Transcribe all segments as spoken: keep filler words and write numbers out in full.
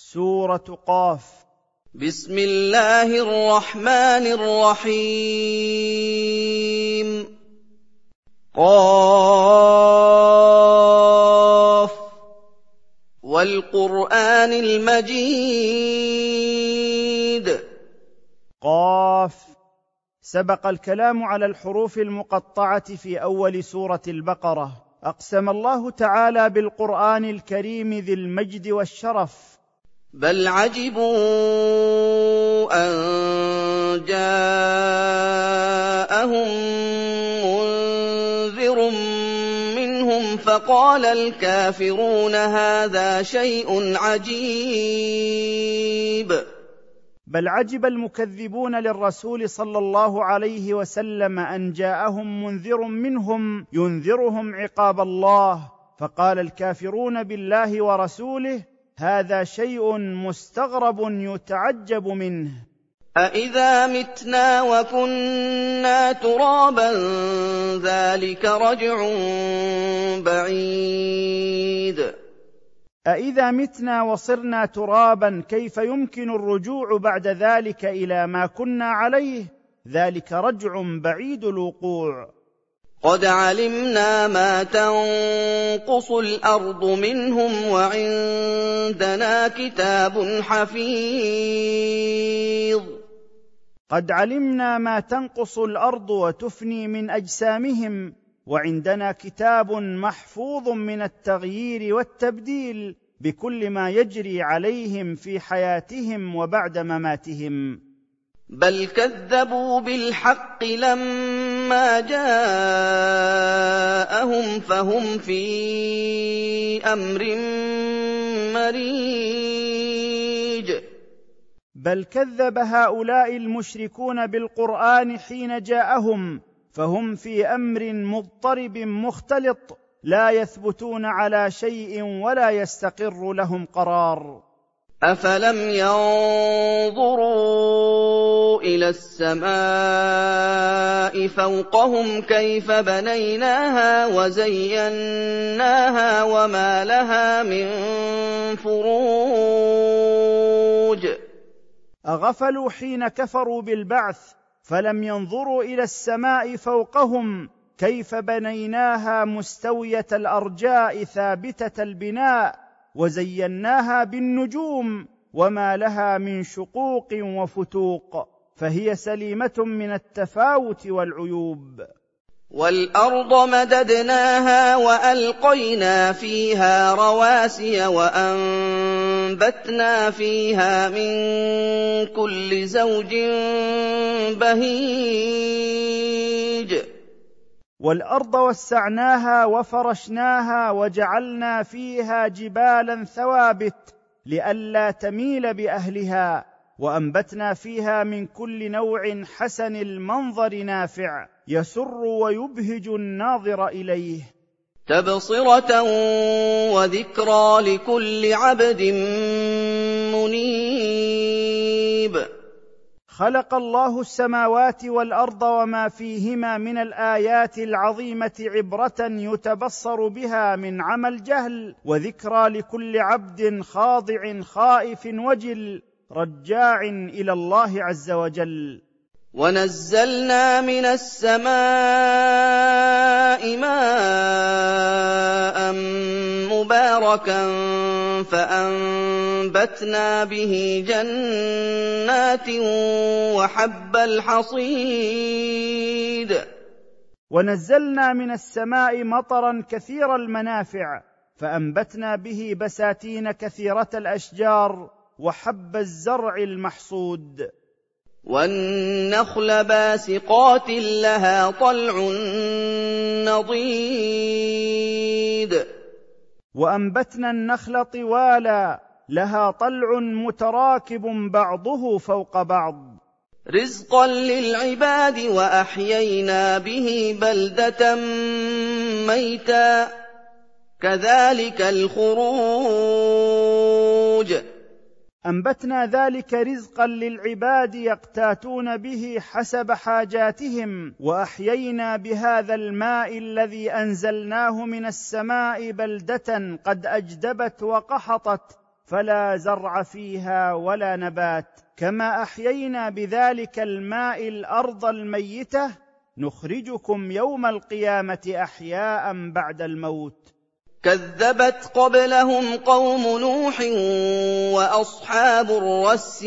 سورة قاف. بسم الله الرحمن الرحيم. قاف والقرآن المجيد. قاف. سبق الكلام على الحروف المقطعة في أول سورة البقرة. أقسم الله تعالى بالقرآن الكريم ذي المجد والشرف. بل عجبوا أن جاءهم منذر منهم فقال الكافرون هذا شيء عجيب. بل عجب المكذبون للرسول صلى الله عليه وسلم أن جاءهم منذر منهم ينذرهم عقاب الله، فقال الكافرون بالله ورسوله هذا شيء مستغرب يتعجب منه. أإذا متنا وكنا ترابا ذلك رجع بعيد. أإذا متنا وصرنا ترابا كيف يمكن الرجوع بعد ذلك إلى ما كنا عليه؟ ذلك رجع بعيد الوقوع. قد علمنا ما تنقص الأرض منهم وعندنا كتاب حفيظ. قد علمنا ما تنقص الأرض وتفني من أجسامهم، وعندنا كتاب محفوظ من التغيير والتبديل بكل ما يجري عليهم في حياتهم وبعد مماتهم. بل كذبوا بالحق لما جاءهم فهم في أمر مريج. بل كذب هؤلاء المشركون بالقرآن حين جاءهم فهم في أمر مضطرب مختلط، لا يثبتون على شيء ولا يستقر لهم قرار. أفلم ينظروا إلى السماء فوقهم كيف بنيناها وزيناها وما لها من فروج. أغفلوا حين كفروا بالبعث فلم ينظروا إلى السماء فوقهم كيف بنيناها مستوية الأرجاء ثابتة البناء وزيناها بالنجوم وما لها من شقوق وفتوق، فهي سليمة من التفاوت والعيوب. والأرض مددناها وألقينا فيها رواسي وأنبتنا فيها من كل زوج بهيج. والأرض وسعناها وفرشناها وجعلنا فيها جبالا ثوابت لئلا تميل بأهلها، وأنبتنا فيها من كل نوع حسن المنظر نافع يسر ويبهج الناظر إليه. تبصرة وذكرى لكل عبد منيب. خلق الله السماوات والأرض وما فيهما من الآيات العظيمة عبرة يتبصر بها من عمى الجهل، وذكرى لكل عبد خاضع خائف وجل رجاع إلى الله عز وجل. ونزلنا من السماء ماء مباركا فأنبتنا به جنات وحب الحصيد. ونزلنا من السماء مطرا كثير المنافع فأنبتنا به بساتين كثيرة الأشجار وحب الزرع المحصود. والنخل باسقات لها طلع نضيد. وأنبتنا النخل طوالا لها طلع متراكب بعضه فوق بعض. رزقا للعباد وأحيينا به بلدة ميتا كذلك الخروج. أنبتنا ذلك رزقا للعباد يقتاتون به حسب حاجاتهم، وأحيينا بهذا الماء الذي أنزلناه من السماء بلدة قد أجدبت وقحطت فلا زرع فيها ولا نبات. كما أحيينا بذلك الماء الأرض الميتة نخرجكم يوم القيامة أحياء بعد الموت. كذبت قبلهم قوم نوح وأصحاب الرس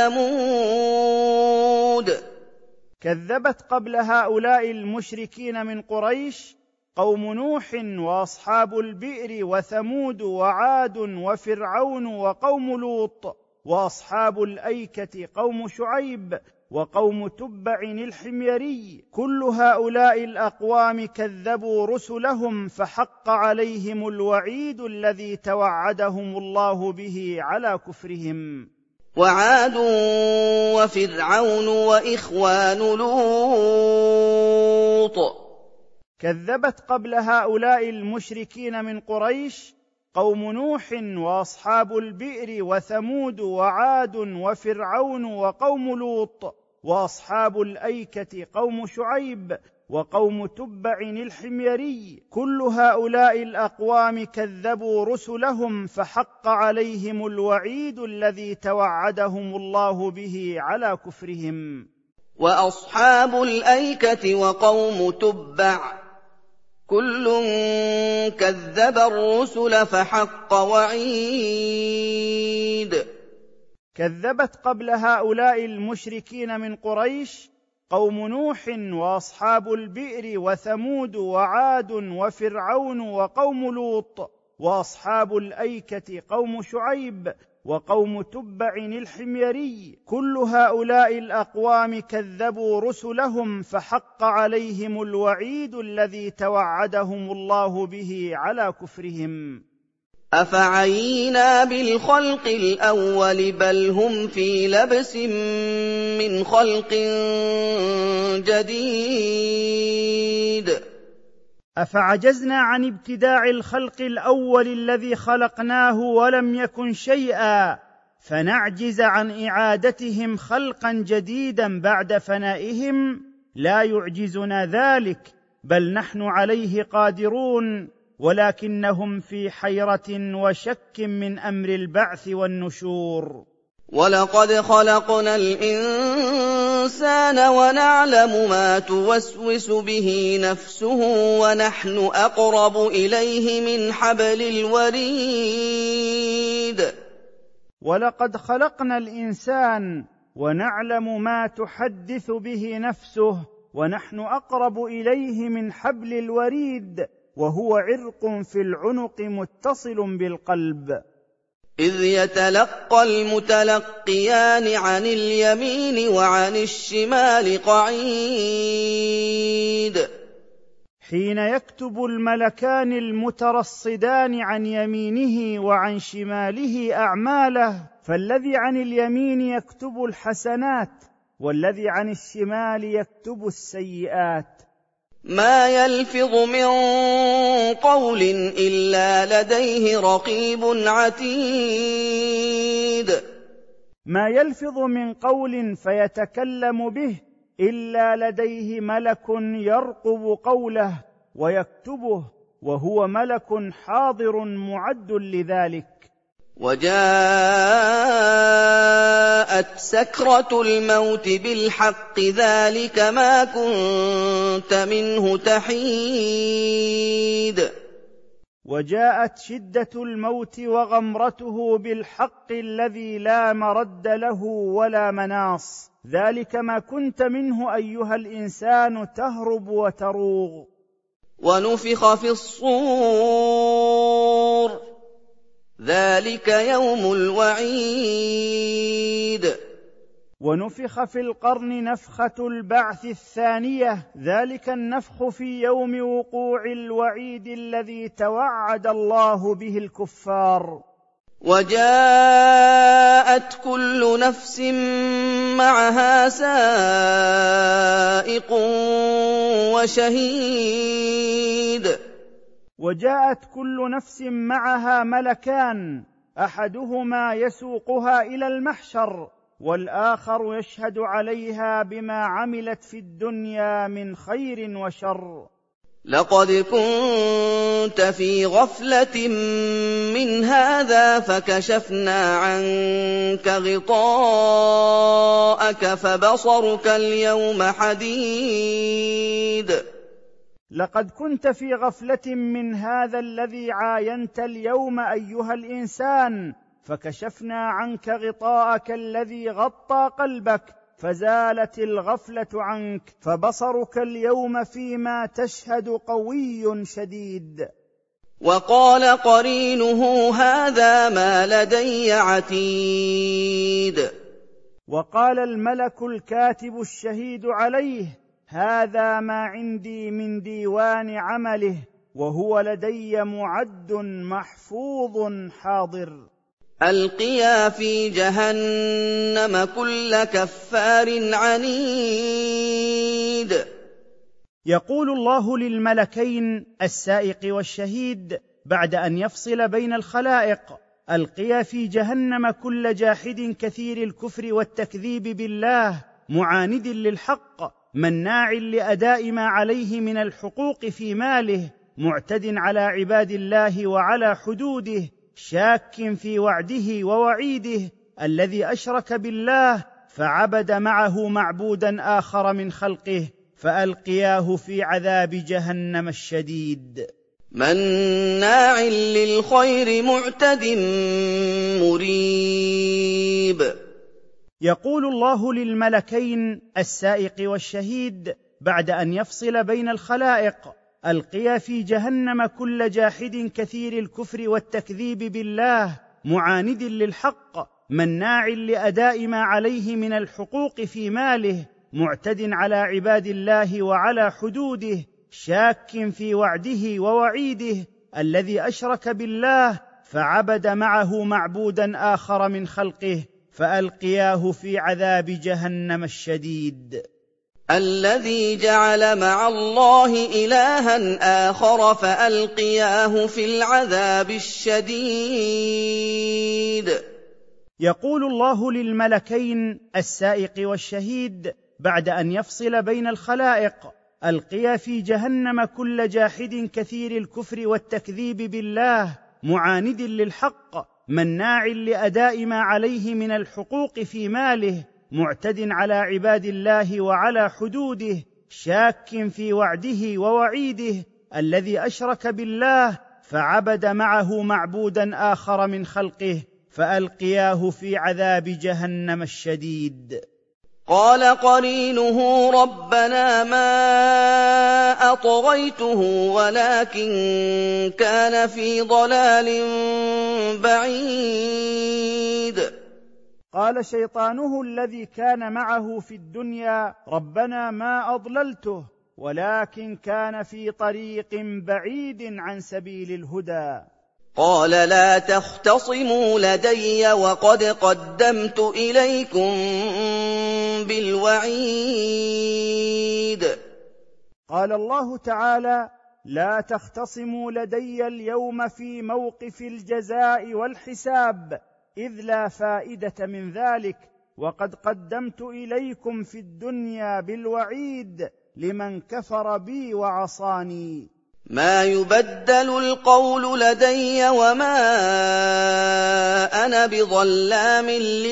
وثمود. كذبت قبل هؤلاء المشركين من قريش قوم نوح وأصحاب البئر وثمود وعاد وفرعون وقوم لوط وأصحاب الأيكة قوم شعيب وقوم تبع الحميري. كل هؤلاء الأقوام كذبوا رسلهم فحق عليهم الوعيد الذي توعدهم الله به على كفرهم. وعاد وفرعون وإخوان لوط. كذبت قبل هؤلاء المشركين من قريش قوم نوح وأصحاب البئر وثمود وعاد وفرعون وقوم لوط وأصحاب الأيكة قوم شعيب وقوم تبع الحميري. كل هؤلاء الأقوام كذبوا رسلهم فحق عليهم الوعيد الذي توعدهم الله به على كفرهم. وأصحاب الأيكة وقوم تبع كل كذب الرسل فحق وعيد. كذبت قبل هؤلاء المشركين من قريش قوم نوح وأصحاب البئر وثمود وعاد وفرعون وقوم لوط وأصحاب الأيكة قوم شعيب وقوم تبع الحميري. كل هؤلاء الأقوام كذبوا رسلهم فحق عليهم الوعيد الذي توعدهم الله به على كفرهم. أفعينا بالخلق الأول بل هم في لبس من خلق جديد. أفعجزنا عن ابتداع الخلق الأول الذي خلقناه ولم يكن شيئا فنعجز عن إعادتهم خلقا جديدا بعد فنائهم؟ لا يعجزنا ذلك، بل نحن عليه قادرون، ولكنهم في حيرة وشك من أمر البعث والنشور. ولقد خلقنا الإنسان ونعلم ما توسوس به نفسه ونحن أقرب إليه من حبل الوريد. ولقد خلقنا الإنسان ونعلم ما تحدث به نفسه ونحن أقرب إليه من حبل الوريد، وهو عرق في العنق متصل بالقلب. إذ يتلقى المتلقيان عن اليمين وعن الشمال قعيد. حين يكتب الملكان المترصدان عن يمينه وعن شماله أعماله، فالذي عن اليمين يكتب الحسنات والذي عن الشمال يكتب السيئات. ما يلفظ من قول إلا لديه رقيب عتيد. ما يلفظ من قول فيتكلم به إلا لديه ملك يرقب قوله ويكتبه، وهو ملك حاضر معد لذلك. وجاءت سكرة الموت بالحق ذلك ما كنت منه تحيد. وجاءت شدة الموت وغمرته بالحق الذي لا مرد له ولا مناص، ذلك ما كنت منه أيها الإنسان تهرب وتروغ. ونفخ في الصور ذلك يوم الوعيد. ونفخ في القرن نفخة البعث الثانية، ذلك النفخ في يوم وقوع الوعيد الذي توعد الله به الكفار. وجاءت كل نفس معها سائق وشهيد. وجاءت كل نفس معها ملكان، أحدهما يسوقها إلى المحشر والآخر يشهد عليها بما عملت في الدنيا من خير وشر. لقد كنت في غفلة من هذا فكشفنا عنك غطاءك فبصرك اليوم حديد. لقد كنت في غفلة من هذا الذي عاينت اليوم أيها الإنسان، فكشفنا عنك غطاءك الذي غطى قلبك فزالت الغفلة عنك، فبصرك اليوم فيما تشهد قوي شديد. وقال قرينه هذا ما لدي عتيد. وقال الملك الكاتب الشهيد عليه هذا ما عندي من ديوان عمله وهو لدي معد محفوظ حاضر. ألقيا في جهنم كل كفار عنيد. يقول الله للملكين السائق والشهيد بعد أن يفصل بين الخلائق: ألقيا في جهنم كل جاحد كثير الكفر والتكذيب بالله معاند للحق مناع لأداء ما عليه من الحقوق في ماله معتد على عباد الله وعلى حدوده شاك في وعده ووعيده الذي أشرك بالله فعبد معه معبودا آخر من خلقه فألقياه في عذاب جهنم الشديد. مناع للخير معتد مريب. يقول الله للملكين السائق والشهيد بعد أن يفصل بين الخلائق: ألقيا في جهنم كل جاحد كثير الكفر والتكذيب بالله معاند للحق مناع لأداء ما عليه من الحقوق في ماله معتد على عباد الله وعلى حدوده شاك في وعده ووعيده الذي أشرك بالله فعبد معه معبودا آخر من خلقه فألقياه في عذاب جهنم الشديد. الذي جعل مع الله إلها آخر فألقياه في العذاب الشديد. يقول الله للملكين السائق والشهيد بعد أن يفصل بين الخلائق: ألقيا في جهنم كل جاحد كثير الكفر والتكذيب بالله معاند للحق مناع لأداء ما عليه من الحقوق في ماله معتد على عباد الله وعلى حدوده شاك في وعده ووعيده الذي أشرك بالله فعبد معه معبودا آخر من خلقه فألقياه في عذاب جهنم الشديد. قال قرينه ربنا ما أطغيته ولكن كان في ضلال بعيد. قال شيطانه الذي كان معه في الدنيا ربنا ما أضللته ولكن كان في طريق بعيد عن سبيل الهدى. قال لا تختصموا لدي وقد قدمت إليكم بالوعيد. قال الله تعالى لا تختصموا لدي اليوم في موقف الجزاء والحساب إذ لا فائدة من ذلك وقد قدمت إليكم في الدنيا بالوعيد لمن كفر بي وعصاني. ما يبدل القول لدي وما أنا بظلام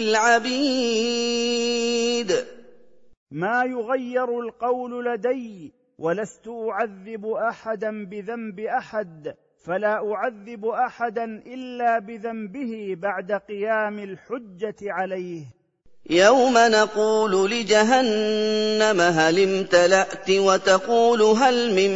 للعبيد. ما يغير القول لدي ولست أعذب أحدا بذنب أحد فلا أعذب أحدا إلا بذنبه بعد قيام الحجة عليه. يوم نقول لجهنم هل امتلأت وتقول هل من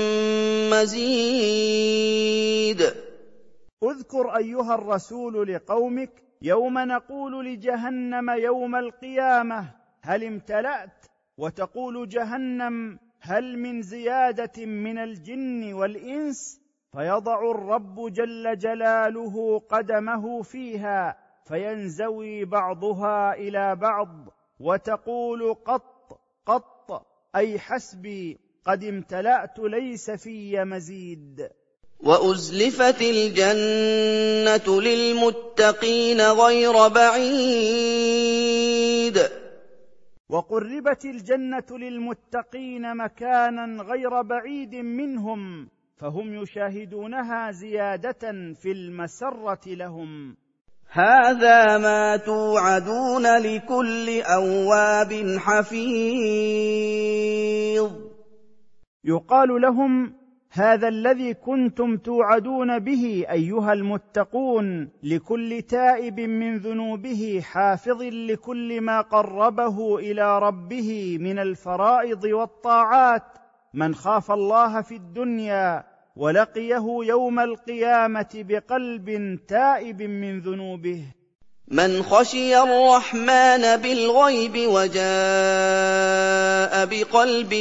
مزيد. اذكر أيها الرسول لقومك يوم نقول لجهنم يوم القيامة هل امتلأت وتقول جهنم هل من زيادة من الجن والإنس فيضع الرب جل جلاله قدمه فيها فينزوي بعضها إلى بعض وتقول قط قط أي حسبي قد امتلأت ليس في مزيد. وأزلفت الجنة للمتقين غير بعيد. وقربت الجنة للمتقين مكانا غير بعيد منهم، فهم يشاهدونها زيادة في المسرة لهم. هذا ما توعدون لكل أواب حفيظ. يقال لهم: هذا الذي كنتم توعدون به أيها المتقون، لكل تائب من ذنوبه حافظ لكل ما قربه إلى ربه من الفرائض والطاعات، من خاف الله في الدنيا ولقيه يوم القيامة بقلب تائب من ذنوبه. من خشي الرحمن بالغيب وجاء بقلب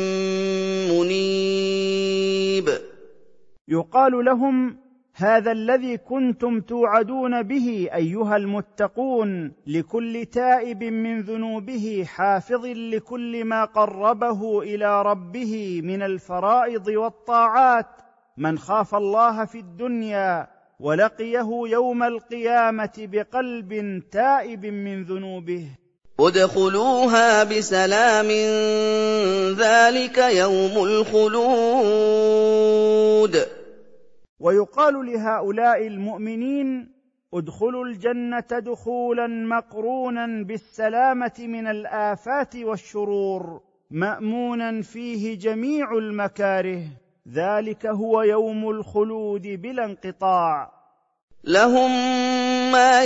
منيب. يقال لهم: هذا الذي كنتم توعدون به أيها المتقون، لكل تائب من ذنوبه حافظ لكل ما قربه إلى ربه من الفرائض والطاعات، من خاف الله في الدنيا ولقيه يوم القيامة بقلب تائب من ذنوبه. ادخلوها بسلام ذلك يوم الخلود. ويقال لهؤلاء المؤمنين: ادخلوا الجنة دخولا مقرونا بالسلامة من الآفات والشرور، مأمونا فيه جميع المكاره، ذلك هو يوم الخلود بلا انقطاع. لهم ما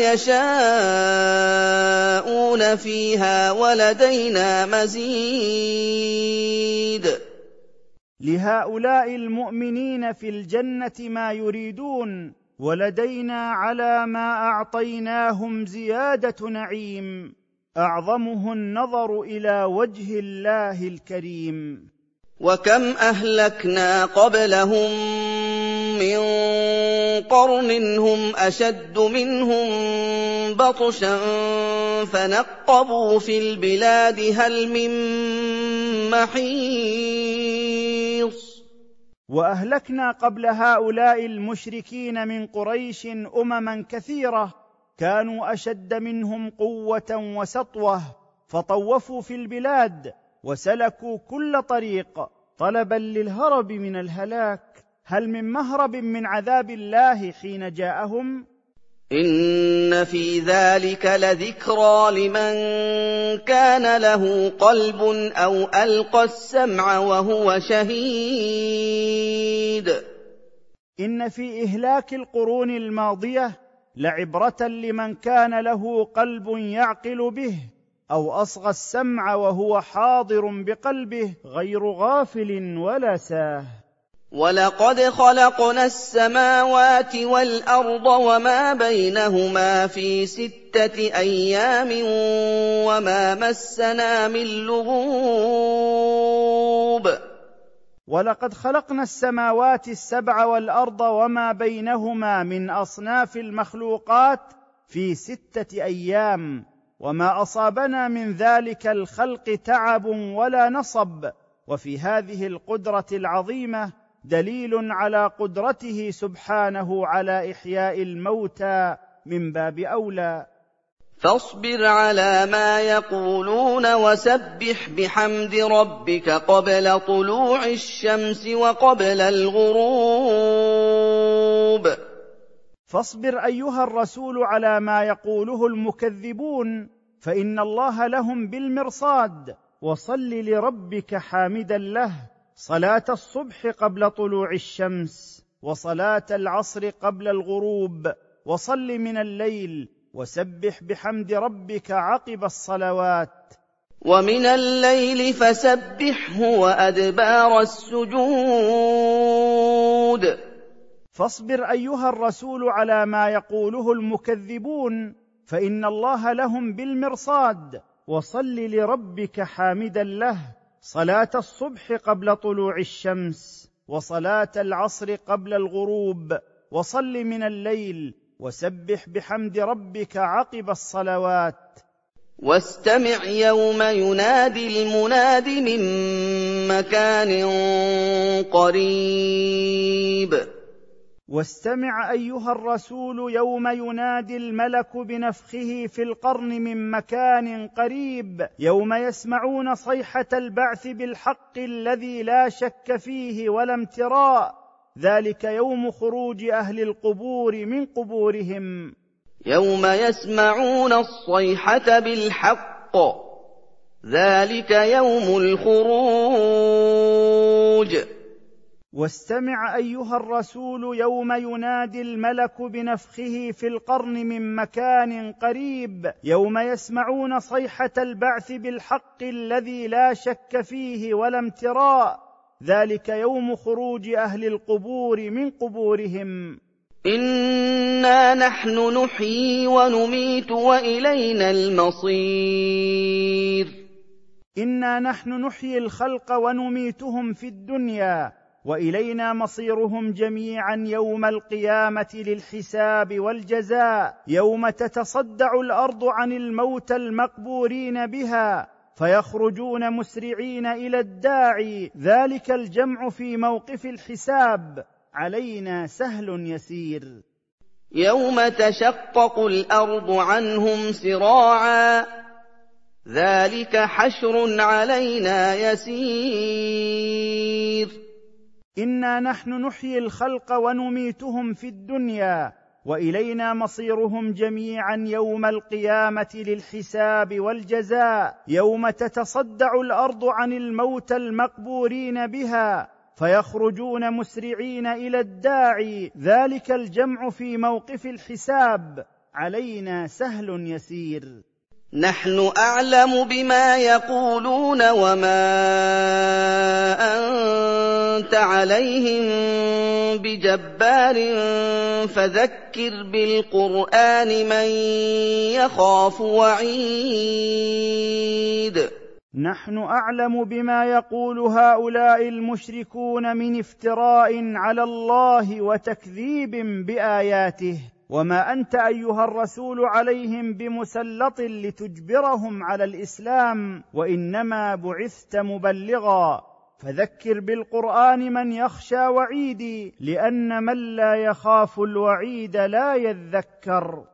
يشاءون فيها ولدينا مزيد. لهؤلاء المؤمنين في الجنة ما يريدون، ولدينا على ما أعطيناهم زيادة نعيم، أعظمه النظر إلى وجه الله الكريم. وكم أهلكنا قبلهم من قرن هم أشد منهم بطشا فنقبوا في البلاد هل من محيص. وأهلكنا قبل هؤلاء المشركين من قريش أمما كثيرة كانوا أشد منهم قوة وسطوة، فطوفوا في البلاد وسلكوا كل طريق طلبا للهرب من الهلاك، هل من مهرب من عذاب الله حين جاءهم؟ إن في ذلك لذكرى لمن كان له قلب أو ألقى السمع وهو شهيد. إن في إهلاك القرون الماضية لعبرة لمن كان له قلب يعقل به، أو أصغى السمع وهو حاضر بقلبه غير غافل ولا ساه. ولقد خلقنا السماوات والأرض وما بينهما في ستة أيام وما مسنا من لغوب. ولقد خلقنا السماوات السبع والأرض وما بينهما من أصناف المخلوقات في ستة أيام، وما أصابنا من ذلك الخلق تعب ولا نصب. وفي هذه القدرة العظيمة دليل على قدرته سبحانه على إحياء الموتى من باب أولى. فاصبر على ما يقولون وسبح بحمد ربك قبل طلوع الشمس وقبل الغروب. فاصبر أيها الرسول على ما يقوله المكذبون، فإن الله لهم بالمرصاد، وصل لربك حامدا له صلاة الصبح قبل طلوع الشمس، وصلاة العصر قبل الغروب، وصل من الليل، وسبح بحمد ربك عقب الصلوات. ومن الليل فسبحه وأدبار السجود. فاصبر أيها الرسول على ما يقوله المكذبون، فإن الله لهم بالمرصاد، وصل لربك حامدا له صلاة الصبح قبل طلوع الشمس، وصلاة العصر قبل الغروب، وصل من الليل، وسبح بحمد ربك عقب الصلوات. واستمع يوم ينادي المناد من مكان قريب. واستمع أيها الرسول يوم ينادي الملك بنفخه في القرن من مكان قريب، يوم يسمعون صيحة البعث بالحق الذي لا شك فيه ولا امتراء، ذلك يوم خروج أهل القبور من قبورهم. يوم يسمعون الصيحة بالحق ذلك يوم الخروج. واستمع أيها الرسول يوم ينادي الملك بنفخه في القرن من مكان قريب، يوم يسمعون صيحة البعث بالحق الذي لا شك فيه ولا امتراء، ذلك يوم خروج أهل القبور من قبورهم. إنا نحن نحيي ونميت وإلينا المصير. إنا نحن نحيي الخلق ونميتهم في الدنيا، وإلينا مصيرهم جميعا يوم القيامة للحساب والجزاء، يوم تتصدع الأرض عن الموتى المقبورين بها فيخرجون مسرعين إلى الداعي، ذلك الجمع في موقف الحساب علينا سهل يسير. يوم تشقق الأرض عنهم سراعا ذلك حشر علينا يسير. إنا نحن نحيي الخلق ونميتهم في الدنيا، وإلينا مصيرهم جميعا يوم القيامة للحساب والجزاء، يوم تتصدع الأرض عن الموتى المقبورين بها فيخرجون مسرعين إلى الداعي، ذلك الجمع في موقف الحساب علينا سهل يسير. نحن أعلم بما يقولون وما أنت عليهم بجبار فذكر بالقرآن من يخاف وعيد. نحن أعلم بما يقول هؤلاء المشركون من افتراء على الله وتكذيب بآياته، وما أنت أيها الرسول عليهم بمسلط لتجبرهم على الإسلام، وإنما بعثت مبلغا، فذكر بالقرآن من يخشى وعيدي، لأن من لا يخاف الوعيد لا يذكر.